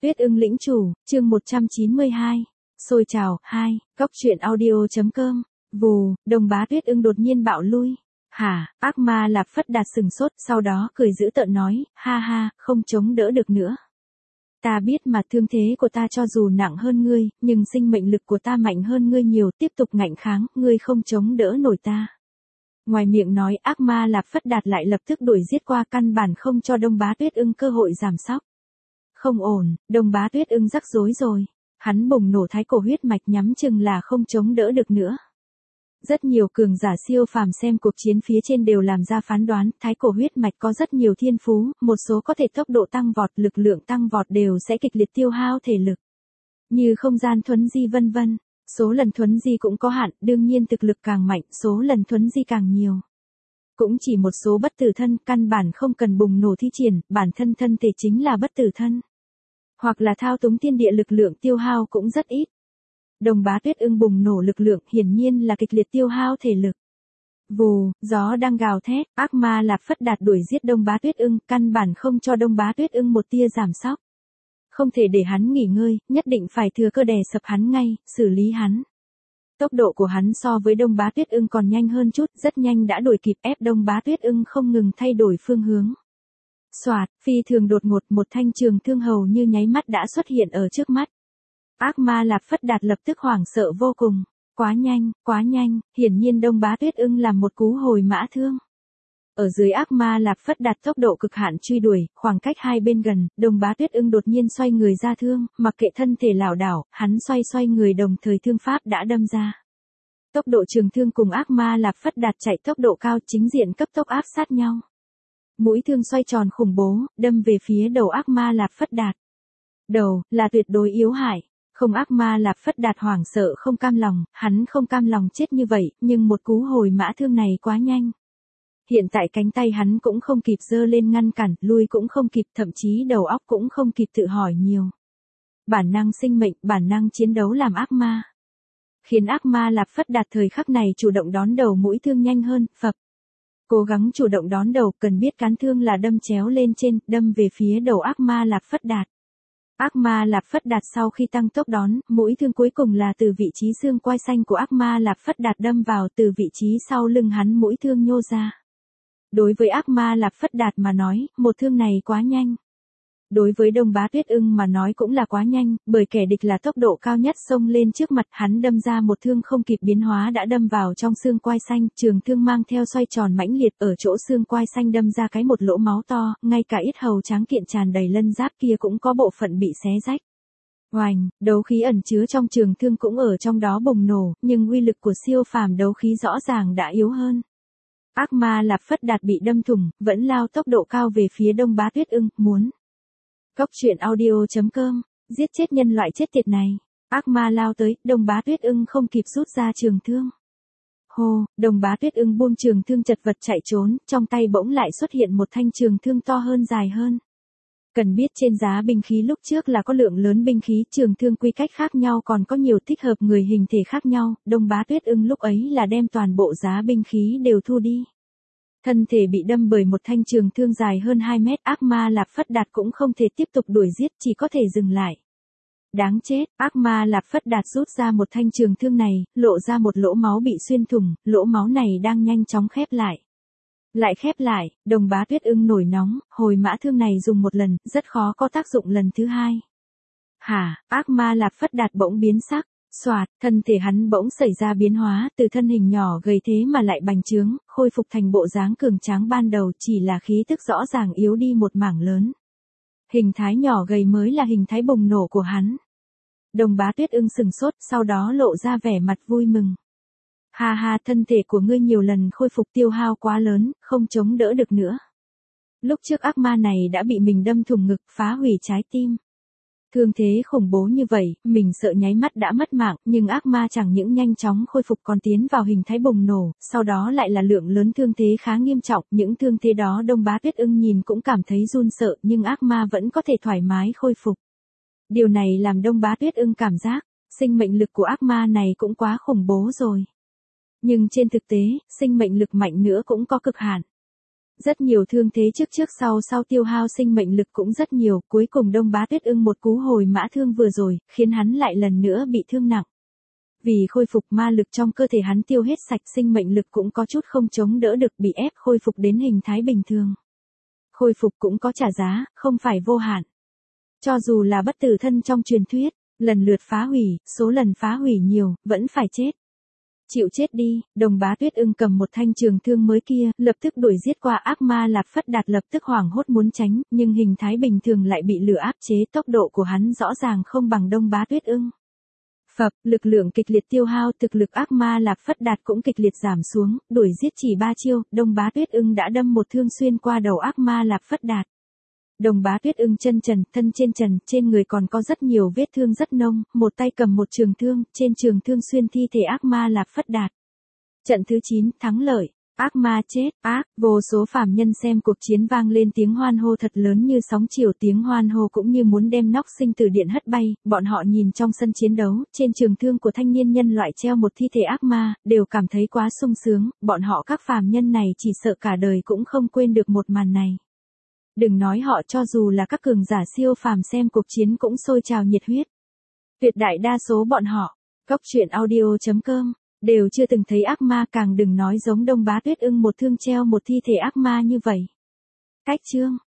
Tuyết ưng lĩnh chủ, chương 192. Xôi trào, 2, Cóc truyện audio.com. Vù, Đồng Bá Tuyết ưng đột nhiên bạo lui. Hả, ác ma Lạp Phất Đạt sừng sốt, sau đó cười giễu tợn nói, ha ha, không chống đỡ được nữa. Ta biết mà thương thế của ta cho dù nặng hơn ngươi, nhưng sinh mệnh lực của ta mạnh hơn ngươi nhiều, tiếp tục ngạnh kháng, ngươi không chống đỡ nổi ta. Ngoài miệng nói, ác ma Lạp Phất Đạt lại lập tức đuổi giết qua, căn bản không cho Đông Bá Tuyết ưng cơ hội giảm sóc. Không ổn, Đông Bá Tuyết ưng rắc rối rồi. Hắn bùng nổ thái cổ huyết mạch, nhắm chừng là không chống đỡ được nữa. Rất nhiều cường giả siêu phàm xem cuộc chiến phía trên đều làm ra phán đoán, thái cổ huyết mạch có rất nhiều thiên phú, một số có thể tốc độ tăng vọt, lực lượng tăng vọt đều sẽ kịch liệt tiêu hao thể lực. Như không gian thuấn di vân vân, số lần thuấn di cũng có hạn, đương nhiên thực lực càng mạnh, số lần thuấn di càng nhiều. Cũng chỉ một số bất tử thân, căn bản không cần bùng nổ thi triển, bản thân thân thể chính là bất tử thân. Hoặc là thao túng thiên địa lực lượng tiêu hao cũng rất ít. Đồng Bá Tuyết ưng bùng nổ lực lượng hiển nhiên là kịch liệt tiêu hao thể lực. Vù, gió đang gào thét, ác ma Lạp Phất Đạt đuổi giết Đông Bá Tuyết ưng, căn bản không cho Đông Bá Tuyết ưng một tia giảm sóc. Không thể để hắn nghỉ ngơi, nhất định phải thừa cơ đè sập hắn ngay, xử lý hắn. Tốc độ của hắn so với Đông Bá Tuyết ưng còn nhanh hơn chút, rất nhanh đã đuổi kịp, ép Đông Bá Tuyết ưng không ngừng thay đổi phương hướng. Soạt, phi thường đột ngột, một thanh trường thương hầu như nháy mắt đã xuất hiện ở trước mắt. Ác ma Lạp Phất Đạt lập tức hoảng sợ vô cùng. Quá nhanh, hiển nhiên Đông Bá Tuyết ưng làm một cú hồi mã thương. Ở dưới ác ma Lạp Phất Đạt tốc độ cực hạn truy đuổi, khoảng cách hai bên gần, Đông Bá Tuyết ưng đột nhiên xoay người ra thương, mặc kệ thân thể lảo đảo, hắn xoay người đồng thời thương pháp đã đâm ra. Tốc độ trường thương cùng ác ma Lạp Phất Đạt chạy tốc độ cao, chính diện cấp tốc áp sát nhau. Mũi thương xoay tròn khủng bố, đâm về phía đầu ác ma Lạp Phất Đạt. Đầu, là tuyệt đối yếu hại. Không, ác ma Lạp Phất Đạt hoảng sợ không cam lòng, hắn không cam lòng chết như vậy, nhưng một cú hồi mã thương này quá nhanh. Hiện tại cánh tay hắn cũng không kịp giơ lên ngăn cản, lui cũng không kịp, thậm chí đầu óc cũng không kịp tự hỏi nhiều. Bản năng sinh mệnh, bản năng chiến đấu làm ác ma. Khiến ác ma Lạp Phất Đạt thời khắc này chủ động đón đầu mũi thương nhanh hơn, phập. Cố gắng chủ động đón đầu, cần biết cán thương là đâm chéo lên trên, đâm về phía đầu ác ma Lạp Phất Đạt. Ác ma Lạp Phất Đạt sau khi tăng tốc đón, mũi thương cuối cùng là từ vị trí xương quai xanh của ác ma Lạp Phất Đạt đâm vào, từ vị trí sau lưng hắn mũi thương nhô ra. Đối với ác ma Lạp Phất Đạt mà nói, một thương này quá nhanh. Đối với Đông Bá Tuyết ưng mà nói cũng là quá nhanh, bởi kẻ địch là tốc độ cao nhất xông lên trước mặt, hắn đâm ra một thương không kịp biến hóa đã đâm vào trong xương quai xanh, trường thương mang theo xoay tròn mãnh liệt, ở chỗ xương quai xanh đâm ra cái một lỗ máu to, ngay cả yết hầu tráng kiện tràn đầy lân giáp kia cũng có bộ phận bị xé rách. Oành, đấu khí ẩn chứa trong trường thương cũng ở trong đó bùng nổ, nhưng uy lực của siêu phàm đấu khí rõ ràng đã yếu hơn. Ác ma Lạp Phất Đạt bị đâm thủng, vẫn lao tốc độ cao về phía Đông Bá Tuyết ưng, muốn. Cóc truyện audio.com, giết chết nhân loại chết tiệt này. Ác ma lao tới, Đông Bá Tuyết ưng không kịp rút ra trường thương. Hô, Đông Bá Tuyết ưng buông trường thương chật vật chạy trốn, trong tay bỗng lại xuất hiện một thanh trường thương to hơn dài hơn. Cần biết trên giá binh khí lúc trước là có lượng lớn binh khí, trường thương quy cách khác nhau còn có nhiều thích hợp người hình thể khác nhau, Đông Bá Tuyết ưng lúc ấy là đem toàn bộ giá binh khí đều thu đi. Thân thể bị đâm bởi một thanh trường thương dài hơn 2 mét, ác ma Lạp Phất Đạt cũng không thể tiếp tục đuổi giết, chỉ có thể dừng lại. Đáng chết, ác ma Lạp Phất Đạt rút ra một thanh trường thương này, lộ ra một lỗ máu bị xuyên thủng, lỗ máu này đang nhanh chóng khép lại. Lại khép lại, Đông Bá Tuyết ưng nổi nóng, hồi mã thương này dùng một lần, rất khó có tác dụng lần thứ hai. Hả, ác ma Lạp Phất Đạt bỗng biến sắc. Soạt, thân thể hắn bỗng xảy ra biến hóa, từ thân hình nhỏ gầy thế mà lại bành trướng, khôi phục thành bộ dáng cường tráng ban đầu, chỉ là khí tức rõ ràng yếu đi một mảng lớn. Hình thái nhỏ gầy mới là hình thái bùng nổ của hắn. Đông Bá Tuyết ưng sừng sốt, sau đó lộ ra vẻ mặt vui mừng. Ha ha, thân thể của ngươi nhiều lần khôi phục tiêu hao quá lớn, không chống đỡ được nữa. Lúc trước ác ma này đã bị mình đâm thủng ngực, phá hủy trái tim. Thương thế khủng bố như vậy, mình sợ nháy mắt đã mất mạng, nhưng ác ma chẳng những nhanh chóng khôi phục còn tiến vào hình thái bùng nổ, sau đó lại là lượng lớn thương thế khá nghiêm trọng, những thương thế đó Đông Bá Tuyết ưng nhìn cũng cảm thấy run sợ, nhưng ác ma vẫn có thể thoải mái khôi phục. Điều này làm Đông Bá Tuyết ưng cảm giác, sinh mệnh lực của ác ma này cũng quá khủng bố rồi. Nhưng trên thực tế, sinh mệnh lực mạnh nữa cũng có cực hạn. Rất nhiều thương thế trước sau tiêu hao sinh mệnh lực cũng rất nhiều, cuối cùng Đông Bá Tuyết Ưng một cú hồi mã thương vừa rồi, khiến hắn lại lần nữa bị thương nặng. Vì khôi phục ma lực trong cơ thể hắn tiêu hết sạch, sinh mệnh lực cũng có chút không chống đỡ được, bị ép khôi phục đến hình thái bình thường. Khôi phục cũng có trả giá, không phải vô hạn. Cho dù là bất tử thân trong truyền thuyết, lần lượt phá hủy, số lần phá hủy nhiều, vẫn phải chết. Chịu chết đi, Đồng Bá Tuyết Ưng cầm một thanh trường thương mới kia, lập tức đuổi giết qua ác ma Lạp Phất Đạt, lập tức hoảng hốt muốn tránh, nhưng hình thái bình thường lại bị lửa áp chế, tốc độ của hắn rõ ràng không bằng Đông Bá Tuyết Ưng. Phập, lực lượng kịch liệt tiêu hao, thực lực ác ma Lạp Phất Đạt cũng kịch liệt giảm xuống, đuổi giết chỉ 3 chiêu, Đông Bá Tuyết Ưng đã đâm một thương xuyên qua đầu ác ma Lạp Phất Đạt. Đồng Bá Tuyết Ưng chân trần, thân trên trần, trên người còn có rất nhiều vết thương rất nông, một tay cầm một trường thương, trên trường thương xuyên thi thể ác ma Lạp Phất Đạt. Trận thứ 9, thắng lợi. Ác ma chết, vô số phàm nhân xem cuộc chiến vang lên tiếng hoan hô thật lớn như sóng chiều, tiếng hoan hô cũng như muốn đem nóc sinh tử điện hất bay, bọn họ nhìn trong sân chiến đấu, trên trường thương của thanh niên nhân loại treo một thi thể ác ma, đều cảm thấy quá sung sướng, bọn họ các phàm nhân này chỉ sợ cả đời cũng không quên được một màn này. Đừng nói họ, cho dù là các cường giả siêu phàm xem cuộc chiến cũng sôi trào nhiệt huyết. Tuyệt đại đa số bọn họ, Cốc.audio.com, đều chưa từng thấy ác ma, càng đừng nói giống Đông Bá Tuyết Ưng một thương treo một thi thể ác ma như vậy. Cách chương